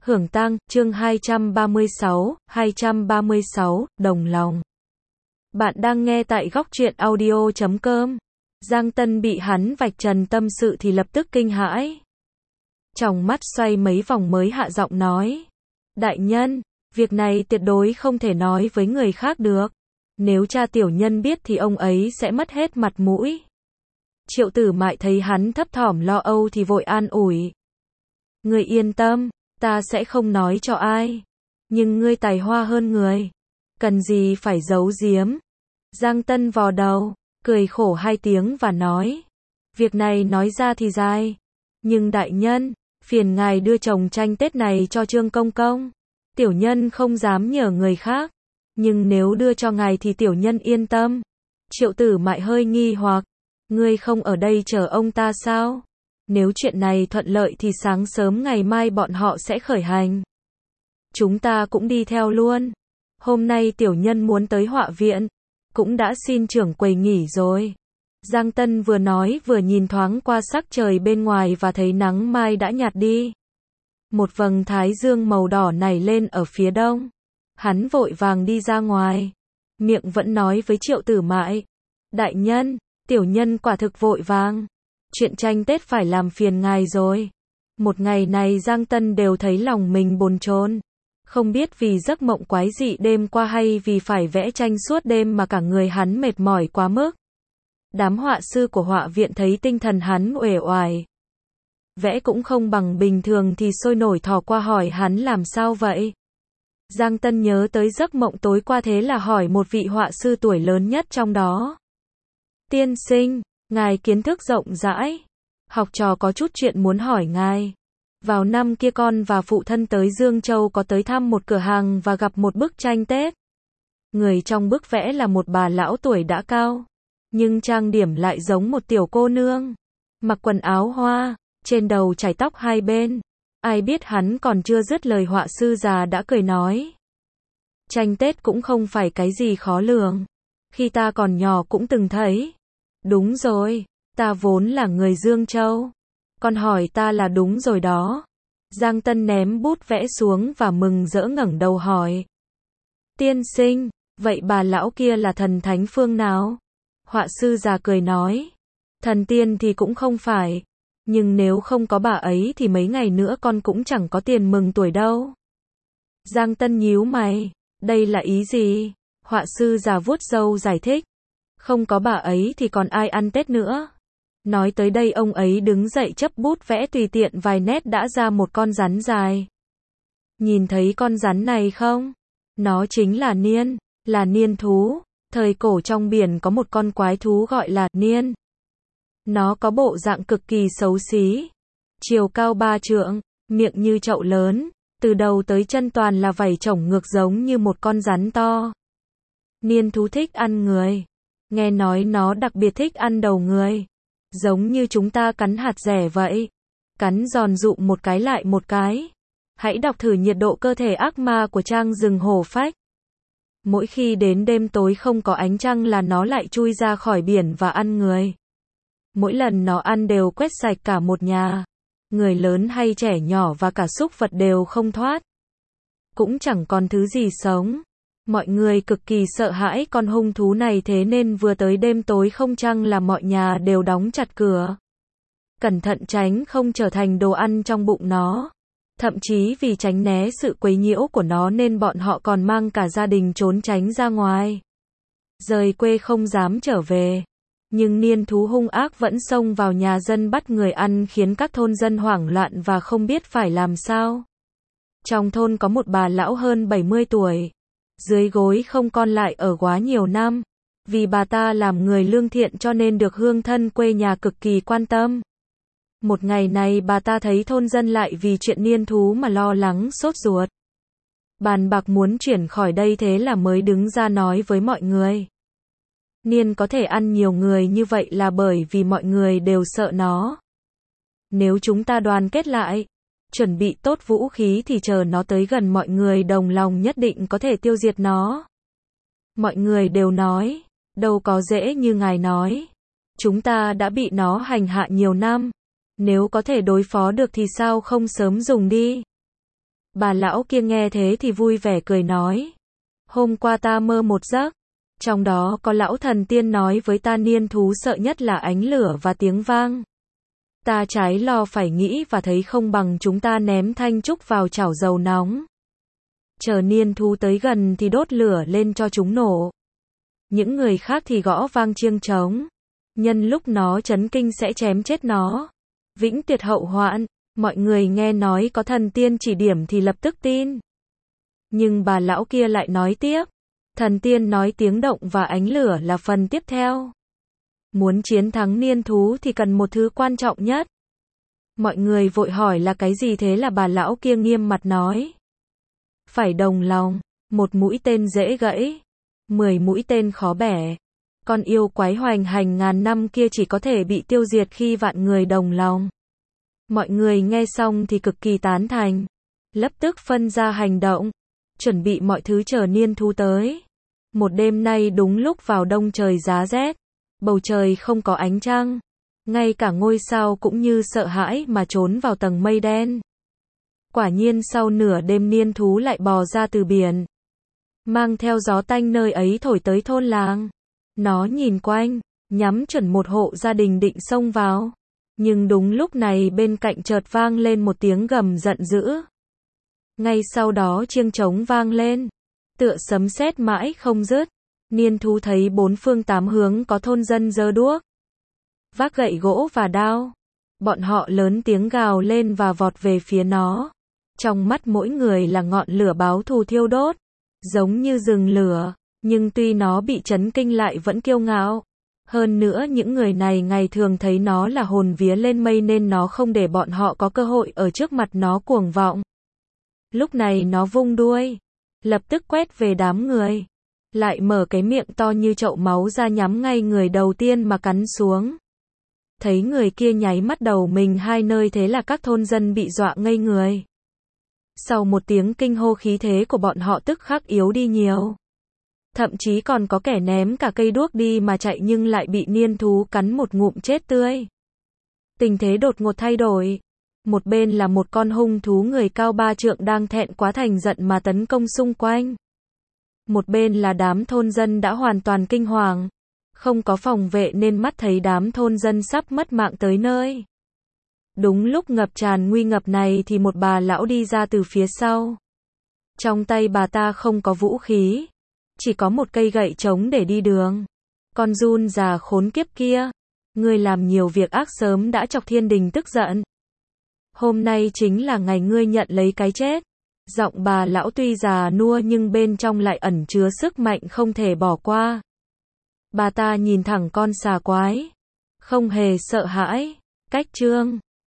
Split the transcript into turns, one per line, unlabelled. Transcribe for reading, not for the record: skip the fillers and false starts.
Hưởng tang, chương 236, đồng lòng. Bạn đang nghe tại góc truyện audio.com. Giang Tân bị hắn vạch trần tâm sự thì lập tức kinh hãi. Tròng mắt xoay mấy vòng mới hạ giọng nói. Đại nhân, việc này tuyệt đối không thể nói với người khác được. Nếu cha tiểu nhân biết thì ông ấy sẽ mất hết mặt mũi. Triệu Tử Mại thấy hắn thấp thỏm lo âu thì vội an ủi. Ngươi yên tâm, ta sẽ không nói cho ai. Nhưng ngươi tài hoa hơn người. Cần gì phải giấu giếm. Giang Tân vò đầu, cười khổ hai tiếng và nói. Việc này nói ra thì dài. Nhưng đại nhân, phiền ngài đưa chồng tranh Tết này cho Trương Công Công. Tiểu nhân không dám nhờ người khác. Nhưng nếu đưa cho ngài thì tiểu nhân yên tâm. Triệu Tử Mại hơi nghi hoặc. Ngươi không ở đây chờ ông ta sao? Nếu chuyện này thuận lợi thì sáng sớm ngày mai bọn họ sẽ khởi hành. Chúng ta cũng đi theo luôn. Hôm nay tiểu nhân muốn tới họa viện. Cũng đã xin trưởng quầy nghỉ rồi. Giang Tân vừa nói vừa nhìn thoáng qua sắc trời bên ngoài và thấy nắng mai đã nhạt đi. Một vầng thái dương màu đỏ nảy lên ở phía đông. Hắn vội vàng đi ra ngoài. Miệng vẫn nói với Triệu Tử Mại. Đại nhân, tiểu nhân quả thực vội vàng. Chuyện tranh Tết phải làm phiền ngài rồi. Một ngày này Giang Tân đều thấy lòng mình bồn chồn. Không biết vì giấc mộng quái dị đêm qua hay vì phải vẽ tranh suốt đêm mà cả người hắn mệt mỏi quá mức. Đám họa sư của họa viện thấy tinh thần hắn uể oải. Vẽ cũng không bằng bình thường thì sôi nổi thò qua hỏi hắn làm sao vậy. Giang Tân nhớ tới giấc mộng tối qua thế là hỏi một vị họa sư tuổi lớn nhất trong đó. Tiên sinh, ngài kiến thức rộng rãi. Học trò có chút chuyện muốn hỏi ngài. Vào năm kia con và phụ thân tới Dương Châu có tới thăm một cửa hàng và gặp một bức tranh Tết. Người trong bức vẽ là một bà lão tuổi đã cao. Nhưng trang điểm lại giống một tiểu cô nương. Mặc quần áo hoa, trên đầu chải tóc hai bên. Ai biết hắn còn chưa dứt lời họa sư già đã cười nói. Tranh Tết cũng không phải cái gì khó lường. Khi ta còn nhỏ cũng từng thấy. Đúng rồi, ta vốn là người Dương Châu. Con hỏi ta là đúng rồi đó. Giang Tân ném bút vẽ xuống và mừng rỡ ngẩng đầu hỏi. Tiên sinh, vậy bà lão kia là thần thánh phương nào? Họa sư già cười nói. Thần tiên thì cũng không phải. Nhưng nếu không có bà ấy thì mấy ngày nữa con cũng chẳng có tiền mừng tuổi đâu. Giang Tân nhíu mày. Đây là ý gì? Họa sư già vuốt râu giải thích. Không có bà ấy thì còn ai ăn Tết nữa. Nói tới đây ông ấy đứng dậy chấp bút vẽ tùy tiện vài nét đã ra một con rắn dài. Nhìn thấy con rắn này không? Nó chính là niên thú. Thời cổ trong biển có một con quái thú gọi là niên. Nó có bộ dạng cực kỳ xấu xí. Chiều cao 3 trượng, miệng như chậu lớn, từ đầu tới chân toàn là vảy chổng ngược giống như một con rắn to. Niên thú thích ăn người. Nghe nói nó đặc biệt thích ăn đầu người. Giống như chúng ta cắn hạt dẻ vậy. Cắn giòn rụm một cái lại một cái. Hãy đọc thử nhiệt độ cơ thể ác ma của Trang Rừng Hổ Phách. Mỗi khi đến đêm tối không có ánh trăng là nó lại chui ra khỏi biển và ăn người. Mỗi lần nó ăn đều quét sạch cả một nhà. Người lớn hay trẻ nhỏ và cả súc vật đều không thoát. Cũng chẳng còn thứ gì sống. Mọi người cực kỳ sợ hãi con hung thú này thế nên vừa tới đêm tối không trăng là mọi nhà đều đóng chặt cửa. Cẩn thận tránh không trở thành đồ ăn trong bụng nó. Thậm chí vì tránh né sự quấy nhiễu của nó nên bọn họ còn mang cả gia đình trốn tránh ra ngoài. Rời quê không dám trở về. Nhưng niên thú hung ác vẫn xông vào nhà dân bắt người ăn khiến các thôn dân hoảng loạn và không biết phải làm sao. Trong thôn có một bà lão hơn 70 tuổi. Dưới gối không con lại ở quá nhiều năm. Vì bà ta làm người lương thiện cho nên được hương thân quê nhà cực kỳ quan tâm. Một ngày này bà ta thấy thôn dân lại vì chuyện niên thú mà lo lắng sốt ruột. Bàn bạc muốn chuyển khỏi đây thế là mới đứng ra nói với mọi người. Niên có thể ăn nhiều người như vậy là bởi vì mọi người đều sợ nó. Nếu chúng ta đoàn kết lại, chuẩn bị tốt vũ khí thì chờ nó tới gần mọi người đồng lòng nhất định có thể tiêu diệt nó. Mọi người đều nói, đâu có dễ như ngài nói. Chúng ta đã bị nó hành hạ nhiều năm. Nếu có thể đối phó được thì sao không sớm dùng đi. Bà lão kia nghe thế thì vui vẻ cười nói. Hôm qua ta mơ một giấc. Trong đó có lão thần tiên nói với ta niên thú sợ nhất là ánh lửa và tiếng vang. Ta trái lo phải nghĩ và thấy không bằng chúng ta ném thanh trúc vào chảo dầu nóng. Chờ niên thú tới gần thì đốt lửa lên cho chúng nổ. Những người khác thì gõ vang chiêng trống. Nhân lúc nó chấn kinh sẽ chém chết nó. Vĩnh tuyệt hậu hoạn. Mọi người nghe nói có thần tiên chỉ điểm thì lập tức tin. Nhưng bà lão kia lại nói tiếp. Thần tiên nói tiếng động và ánh lửa là phần tiếp theo. Muốn chiến thắng niên thú thì cần một thứ quan trọng nhất. Mọi người vội hỏi là cái gì, thế là bà lão kia nghiêm mặt nói. Phải đồng lòng, một mũi tên dễ gãy, 10 mũi tên khó bẻ. Con yêu quái hoành hành ngàn năm kia chỉ có thể bị tiêu diệt khi vạn người đồng lòng. Mọi người nghe xong thì cực kỳ tán thành. Lập tức phân ra hành động, chuẩn bị mọi thứ chờ niên thú tới. Một đêm nay đúng lúc vào đông trời giá rét, bầu trời không có ánh trăng, ngay cả ngôi sao cũng như sợ hãi mà trốn vào tầng mây đen. Quả nhiên sau nửa đêm niên thú lại bò ra từ biển, mang theo gió tanh nơi ấy thổi tới thôn làng. Nó nhìn quanh, nhắm chuẩn một hộ gia đình định xông vào. Nhưng đúng lúc này bên cạnh chợt vang lên một tiếng gầm giận dữ. Ngay sau đó chiêng trống vang lên, tựa sấm sét mãi không dứt. Niên thú thấy bốn phương tám hướng có thôn dân giơ đuốc, vác gậy gỗ và đao. Bọn họ lớn tiếng gào lên và vọt về phía nó. Trong mắt mỗi người là ngọn lửa báo thù thiêu đốt, giống như rừng lửa, nhưng tuy nó bị chấn kinh lại vẫn kiêu ngạo. Hơn nữa những người này ngày thường thấy nó là hồn vía lên mây nên nó không để bọn họ có cơ hội ở trước mặt nó cuồng vọng. Lúc này nó vung đuôi, lập tức quét về đám người, lại mở cái miệng to như chậu máu ra nhắm ngay người đầu tiên mà cắn xuống. Thấy người kia nháy mắt đầu mình hai nơi, thế là các thôn dân bị dọa ngây người. Sau một tiếng kinh hô khí thế của bọn họ tức khắc yếu đi nhiều. Thậm chí còn có kẻ ném cả cây đuốc đi mà chạy nhưng lại bị niên thú cắn một ngụm chết tươi. Tình thế đột ngột thay đổi. Một bên là một con hung thú người cao 3 trượng đang thẹn quá thành giận mà tấn công xung quanh. Một bên là đám thôn dân đã hoàn toàn kinh hoàng. Không có phòng vệ nên mắt thấy đám thôn dân sắp mất mạng tới nơi. Đúng lúc ngập tràn nguy ngập này thì một bà lão đi ra từ phía sau. Trong tay bà ta không có vũ khí, chỉ có một cây gậy trống để đi đường. Con giun già khốn kiếp kia, ngươi làm nhiều việc ác sớm đã chọc thiên đình tức giận. Hôm nay chính là ngày ngươi nhận lấy cái chết. Giọng bà lão tuy già nua nhưng bên trong lại ẩn chứa sức mạnh không thể bỏ qua. Bà ta nhìn thẳng con xà quái, không hề sợ hãi. Cách chương